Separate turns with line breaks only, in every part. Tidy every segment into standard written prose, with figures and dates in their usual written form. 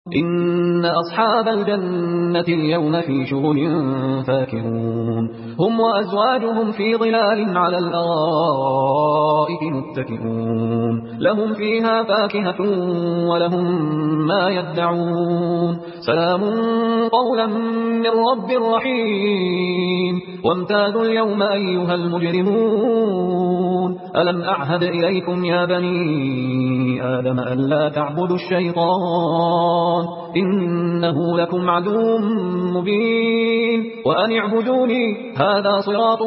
إن أصحاب الجنة اليوم في شغل فاكهون هم وأزواجهم في ظلال على الأرائك متكئون لهم فيها فاكهة ولهم ما يدعون سلام قولا من رب رحيم وامتازوا اليوم أيها المجرمون ألم أعهد إليكم يا بني آدم ألا تعبدوا الشيطان إنه لكم عدو مبين وأن اعبدوني هذا صراط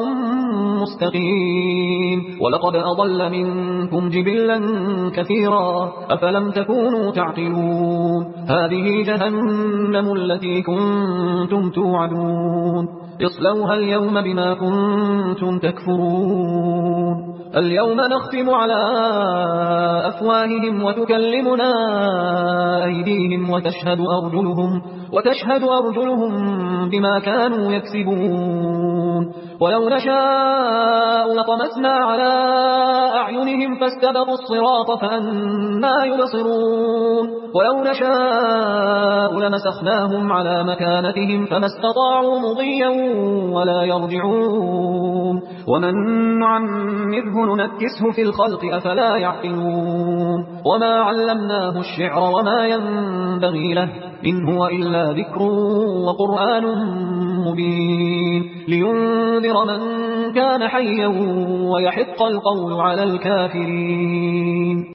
مستقيم ولقد أضل منكم جبلا كثيرا أفلم تكونوا تعقلون هذه جهنم التي كنتم توعدون اصلوها اليوم بما كنتم تكفرون اليوم نختم على أفواههم وتكلمنا أيديهم وتشهد أرجلهم بما كانوا يكسبون ولو نشاء لطمسنا على أعينهم فاستبقوا الصراط فأنا يبصرون ولو نشاء لمسخناهم على مكانتهم فما استطاعوا مضيا ولا يرجعون ومن نعمره ننكسه في الخلق أفلا يعقلون وما علمناه الشعر وما ينبغي له إن هو إلا ذكر وقرآن مبين لينذر من كان حيا ويحق القول على الكافرين